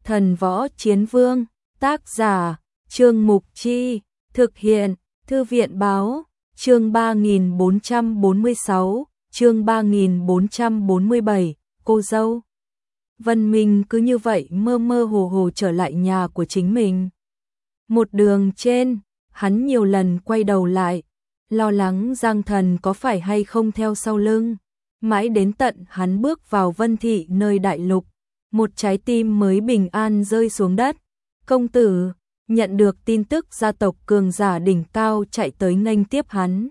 Thần Võ Chiến Vương, tác giả, Trương Mục Chi, thực hiện, Thư viện Báo, chương 3446, chương 3447, cô dâu. Vân Minh cứ như vậy mơ mơ hồ hồ trở lại nhà của chính mình. Một đường trên, hắn nhiều lần quay đầu lại, lo lắng Giang Thần có phải hay không theo sau lưng. Mãi đến tận hắn bước vào Vân Thị nơi đại lục, một trái tim mới bình an rơi xuống đất. Công tử, nhận được tin tức gia tộc cường giả đỉnh cao chạy tới nghênh tiếp hắn.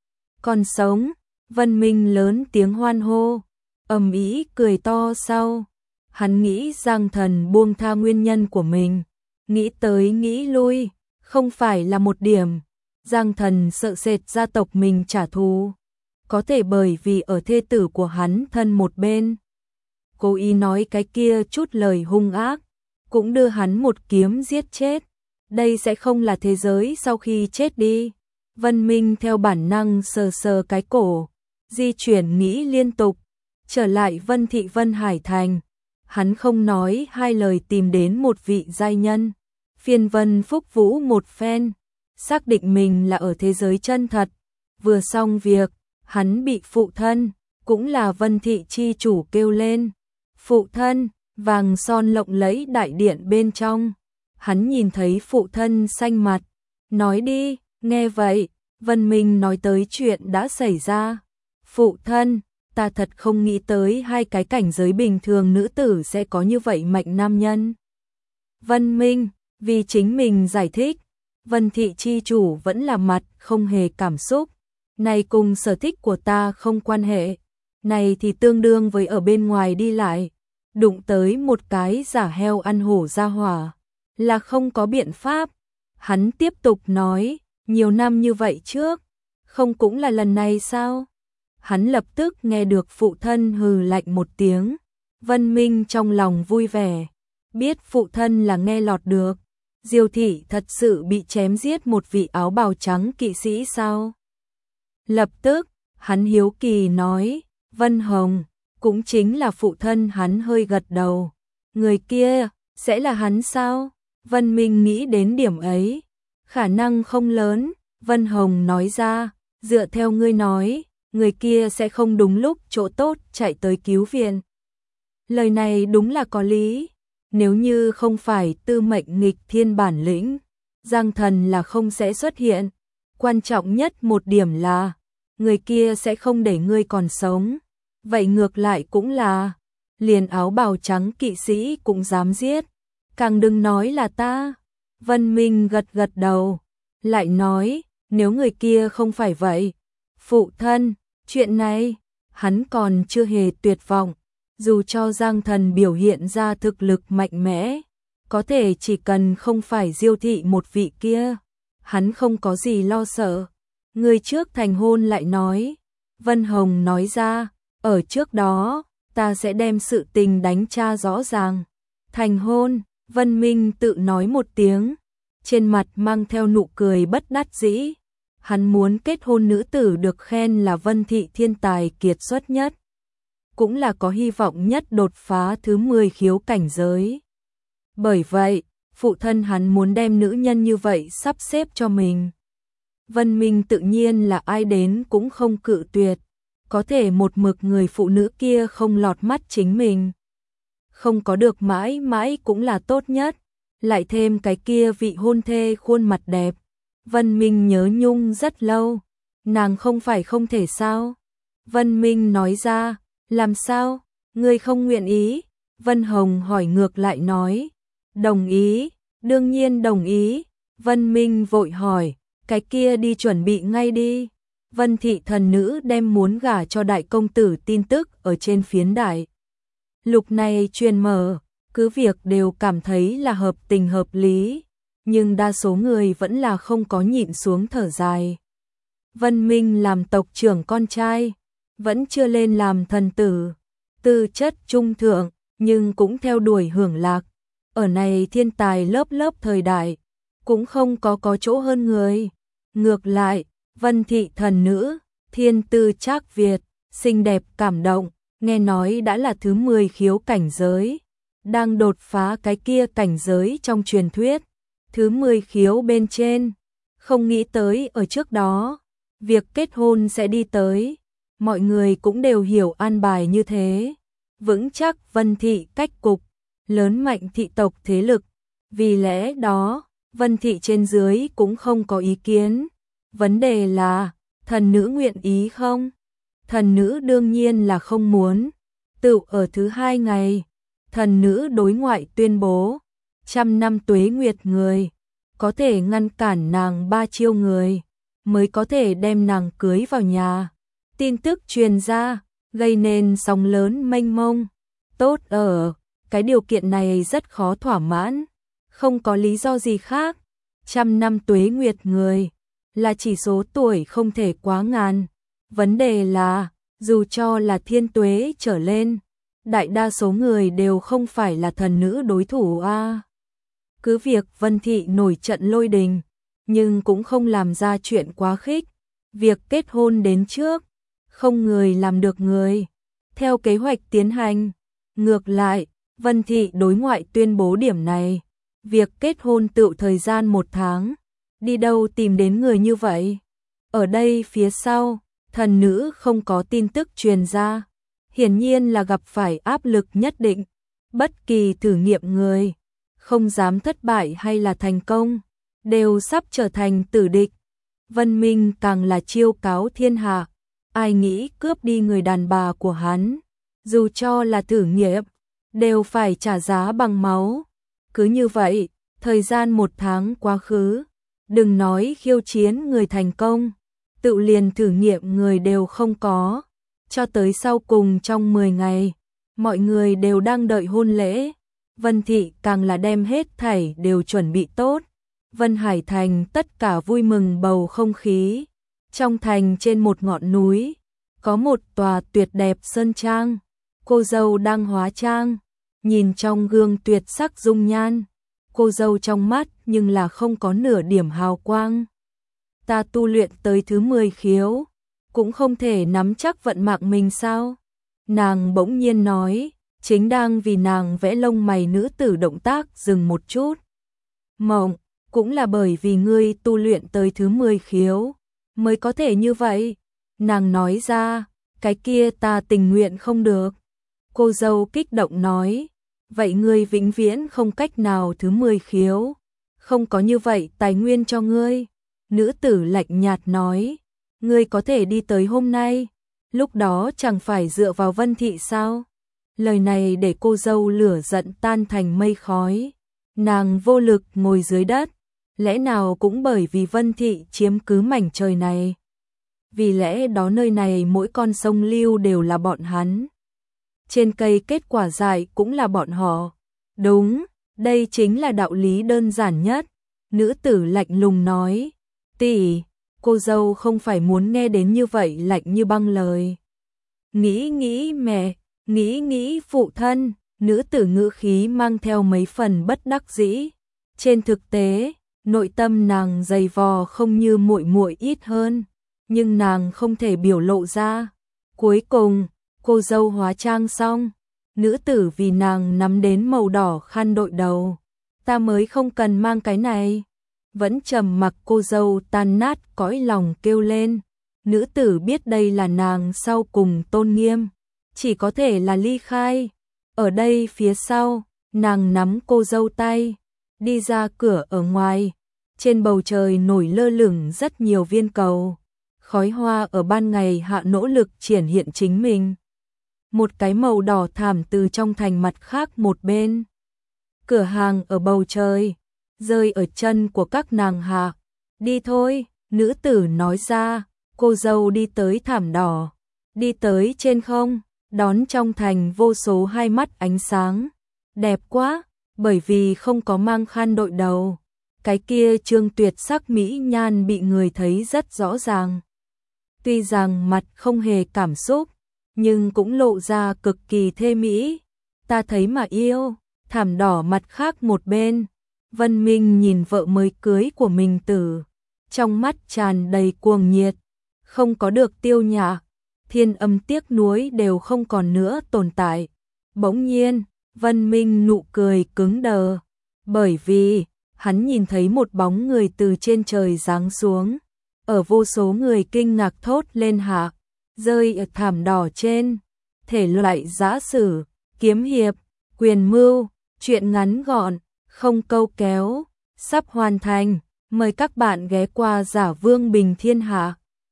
Còn sống, Vân Minh lớn tiếng hoan hô, ầm ĩ cười to sau. Hắn nghĩ Giang Thần buông tha nguyên nhân của mình, nghĩ tới nghĩ lui, không phải là một điểm. Giang Thần sợ sệt gia tộc mình trả thù, có thể bởi vì ở thê tử của hắn thân một bên. Cố ý nói cái kia chút lời hung ác, cũng đưa hắn một kiếm giết chết. Đây sẽ không là thế giới sau khi chết đi. Vân Minh theo bản năng sờ sờ cái cổ, di chuyển nghĩ liên tục, trở lại Vân Thị Vân Hải Thành. Hắn không nói hai lời tìm đến một vị giai nhân, phiền Vân phúc vũ một phen, xác định mình là ở thế giới chân thật. Vừa xong việc, hắn bị phụ thân, cũng là Vân Thị chi chủ kêu lên. Phụ thân, vàng son lộng lẫy đại điện bên trong. Hắn nhìn thấy phụ thân xanh mặt, nói đi. Nghe vậy, Vân Minh nói tới chuyện đã xảy ra. Phụ thân, ta thật không nghĩ tới hai cái cảnh giới bình thường nữ tử sẽ có như vậy mạnh nam nhân. Vân Minh, vì chính mình giải thích, Vân Thị chi chủ vẫn là mặt không hề cảm xúc. Này cùng sở thích của ta không quan hệ. Này thì tương đương với ở bên ngoài đi lại, đụng tới một cái giả heo ăn hổ ra hỏa, là không có biện pháp. Hắn tiếp tục nói, nhiều năm như vậy trước, không cũng là lần này sao? Hắn lập tức nghe được phụ thân hừ lạnh một tiếng. Vân Minh trong lòng vui vẻ, biết phụ thân là nghe lọt được. Diêu Thị thật sự bị chém giết một vị áo bào trắng kỵ sĩ sao? Lập tức, hắn hiếu kỳ nói, Vân Hồng, cũng chính là phụ thân. Hắn hơi gật đầu. Người kia, sẽ là hắn sao? Vân Minh nghĩ đến điểm ấy, khả năng không lớn. Vân Hồng nói ra, dựa theo ngươi nói, người kia sẽ không đúng lúc chỗ tốt chạy tới cứu viện. Lời này đúng là có lý. Nếu như không phải tư mệnh nghịch thiên bản lĩnh, Giang Thần là không sẽ xuất hiện. Quan trọng nhất một điểm là, người kia sẽ không để ngươi còn sống. Vậy ngược lại cũng là, liền áo bào trắng kỵ sĩ cũng dám giết. Càng đừng nói là ta. Vân Minh gật gật đầu, lại nói, nếu người kia không phải vậy. Phụ thân, chuyện này, hắn còn chưa hề tuyệt vọng. Dù cho Giang Thần biểu hiện ra thực lực mạnh mẽ, có thể chỉ cần không phải Diêu Thị một vị kia, hắn không có gì lo sợ. Người trước thành hôn lại nói. Vân Hồng nói ra, ở trước đó, ta sẽ đem sự tình đánh tra rõ ràng. Thành hôn, Vân Minh tự nói một tiếng, trên mặt mang theo nụ cười bất đắc dĩ. Hắn muốn kết hôn nữ tử được khen là Vân Thị thiên tài kiệt xuất nhất, cũng là có hy vọng nhất đột phá thứ 10 khiếu cảnh giới. Bởi vậy, phụ thân hắn muốn đem nữ nhân như vậy sắp xếp cho mình. Vân Minh tự nhiên là ai đến cũng không cự tuyệt, có thể một mực người phụ nữ kia không lọt mắt chính mình. Không có được mãi mãi cũng là tốt nhất, lại thêm cái kia vị hôn thê khuôn mặt đẹp. Vân Minh nhớ nhung rất lâu, nàng không phải không thể sao? Vân Minh nói ra, làm sao, ngươi không nguyện ý? Vân Hồng hỏi ngược lại nói, đồng ý, đương nhiên đồng ý. Vân Minh vội hỏi, cái kia đi chuẩn bị ngay đi. Vân Thị thần nữ đem muốn gả cho đại công tử tin tức ở trên phiến đại lục này truyền mở, cứ việc đều cảm thấy là hợp tình hợp lý, nhưng đa số người vẫn là không có nhịn xuống thở dài. Vân Minh làm tộc trưởng con trai, vẫn chưa lên làm thần tử, tư chất trung thượng, nhưng cũng theo đuổi hưởng lạc. Ở này thiên tài lớp lớp thời đại, cũng không có chỗ hơn người. Ngược lại, Vân Thị thần nữ, thiên tư trác Việt, xinh đẹp cảm động, nghe nói đã là thứ 10 khiếu cảnh giới. đang đột phá cái kia cảnh giới trong truyền thuyết, thứ 10 khiếu bên trên, không nghĩ tới ở trước đó, việc kết hôn sẽ đi tới, mọi người cũng đều hiểu an bài như thế, vững chắc Vân Thị cách cục, lớn mạnh thị tộc thế lực, vì lẽ đó, Vân Thị trên dưới cũng không có ý kiến, vấn đề là, thần nữ nguyện ý không? Thần nữ đương nhiên là không muốn, tự ở thứ 2 ngày, thần nữ đối ngoại tuyên bố, 100 năm tuế nguyệt người, có thể ngăn cản nàng 3 chiêu người, mới có thể đem nàng cưới vào nhà. Tin tức truyền ra, gây nên sóng lớn mênh mông. Tốt ở, cái điều kiện này rất khó thỏa mãn, không có lý do gì khác. 100 năm tuế nguyệt người, là chỉ số tuổi không thể quá ngàn. Vấn đề là, dù cho là thiên tuế trở lên, đại đa số người đều không phải là thần nữ đối thủ a. Cứ việc Vân Thị nổi trận lôi đình, nhưng cũng không làm ra chuyện quá khích. Việc kết hôn đến trước, không người làm được người. Theo kế hoạch tiến hành, ngược lại, Vân Thị đối ngoại tuyên bố điểm này. Việc kết hôn tự thời gian 1 tháng, đi đâu tìm đến người như vậy? Ở đây phía sau, thần nữ không có tin tức truyền ra, hiển nhiên là gặp phải áp lực nhất định. Bất kỳ thử nghiệm người, không dám thất bại hay là thành công, đều sắp trở thành tử địch. Vân Minh càng là chiêu cáo thiên hạ, ai nghĩ cướp đi người đàn bà của hắn, dù cho là thử nghiệm, đều phải trả giá bằng máu. Cứ như vậy, thời gian 1 tháng quá khứ, đừng nói khiêu chiến người thành công, tự liền thử nghiệm người đều không có. Cho tới sau cùng trong 10 ngày, mọi người đều đang đợi hôn lễ. Vân Thị càng là đem hết thảy đều chuẩn bị tốt. Vân Hải Thành tất cả vui mừng bầu không khí. Trong thành trên một ngọn núi, có một tòa tuyệt đẹp sơn trang. Cô dâu đang hóa trang, nhìn trong gương tuyệt sắc dung nhan. Cô dâu trong mắt nhưng là không có nửa điểm hào quang. Ta tu luyện tới thứ 10 khiếu, cũng không thể nắm chắc vận mạng mình sao? Nàng bỗng nhiên nói, chính đang vì nàng vẽ lông mày nữ tử động tác dừng một chút. Mộng, cũng là bởi vì ngươi tu luyện tới thứ 10 khiếu, mới có thể như vậy. Nàng nói ra, cái kia ta tình nguyện không được. Cô dâu kích động nói, vậy ngươi vĩnh viễn không cách nào thứ 10 khiếu, không có như vậy tài nguyên cho ngươi. Nữ tử lạnh nhạt nói, ngươi có thể đi tới hôm nay, lúc đó chẳng phải dựa vào Vân Thị sao? Lời này để cô dâu lửa giận tan thành mây khói. Nàng vô lực ngồi dưới đất, lẽ nào cũng bởi vì Vân Thị chiếm cứ mảnh trời này. Vì lẽ đó nơi này mỗi con sông lưu đều là bọn hắn. Trên cây kết quả dại cũng là bọn họ. Đúng, đây chính là đạo lý đơn giản nhất. Nữ tử lạnh lùng nói, tỷ, cô dâu không phải muốn nghe đến như vậy lạnh như băng lời. Nghĩ mẹ, nghĩ phụ thân, nữ tử ngữ khí mang theo mấy phần bất đắc dĩ. Trên thực tế, nội tâm nàng dày vò không như muội muội ít hơn, nhưng nàng không thể biểu lộ ra. Cuối cùng, cô dâu hóa trang xong, nữ tử vì nàng nắm đến màu đỏ khăn đội đầu. Ta mới không cần mang cái này. Vẫn trầm mặc cô dâu tan nát cõi lòng kêu lên. Nữ tử biết đây là nàng sau cùng tôn nghiêm, chỉ có thể là ly khai. Ở đây phía sau, nàng nắm cô dâu tay, đi ra cửa ở ngoài. Trên bầu trời nổi lơ lửng rất nhiều viên cầu. Khói hoa ở ban ngày hạ nỗ lực triển hiện chính mình. Một cái màu đỏ thảm từ trong thành mặt khác một bên. Cửa hàng ở bầu trời, rơi ở chân của các nàng hạ. Đi thôi, nữ tử nói ra, cô dâu đi tới thảm đỏ. Đi tới trên không, đón trong thành vô số hai mắt ánh sáng. Đẹp quá, bởi vì không có mang khăn đội đầu. Cái kia trương tuyệt sắc mỹ nhan bị người thấy rất rõ ràng. Tuy rằng mặt không hề cảm xúc, nhưng cũng lộ ra cực kỳ thê mỹ. Ta thấy mà yêu. Thảm đỏ mặt khác một bên, Vân Minh nhìn vợ mới cưới của mình từ, trong mắt tràn đầy cuồng nhiệt, không có được tiêu nhã, thiên âm tiếc nuối đều không còn nữa tồn tại. Bỗng nhiên, Vân Minh nụ cười cứng đờ, bởi vì hắn nhìn thấy một bóng người từ trên trời giáng xuống, ở vô số người kinh ngạc thốt lên hạ, rơi ở thảm đỏ trên, thể loại giã sử, kiếm hiệp, quyền mưu, truyện ngắn gọn, không câu kéo, sắp hoàn thành, mời các bạn ghé qua Giả Vương Bình Thiên Hạ.